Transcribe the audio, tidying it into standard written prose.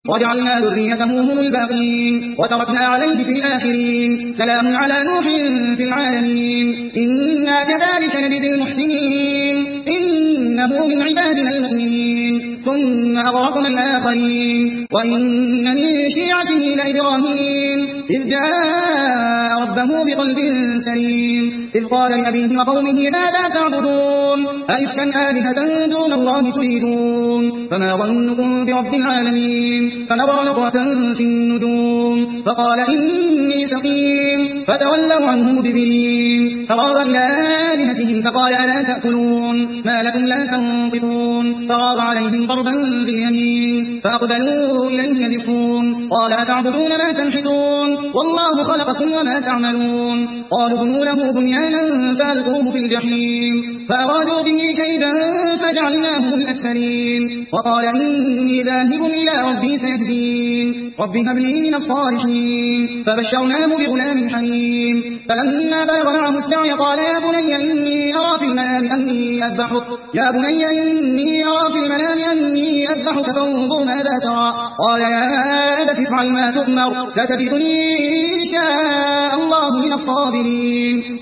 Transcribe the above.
وجعلنا ذريته هم الباقين وتركنا عليه في الآخرين سلام على نوح في العالمين إنا كذلك نجزي المحسنين إنه من عبادنا المؤمنين ثم أغرقنا الآخرين وإن من شيعته لإبراهيم إذ جاء ربه بقلب سليم إذ قال لأبيه وقومه ماذا تعبدون أئفكا آلهة دون الله تريدون فما ظنكم برب العالمين فنظر نظرة في النجوم فقال إني سقيم فتولوا عنه مدبرين فراغ إلى آلهتهم فقال ألا تأكلون ما لكم لا تنطقون فراغ عليهم ضربا باليمين فأقبلوا إليه يزفون قال أتعبدون ما تنحتون والله خلقكم وما تعملون قالوا بنوا له بنيانا فألقوه في الجحيم فأرادوا به كيدا فجعلناهم الأسفلين وقال إني ذاهب إلى ربي سيهدين رب هب لي من الصالحين فبشرناه بغلام حليم فلما بلغ معه السعي قال يا بني إني أرى في المنام أني أذبحك فانظر ماذا ترى قال يا أبت افعل ما تؤمر ستجدني إن شاء الله من الصابرين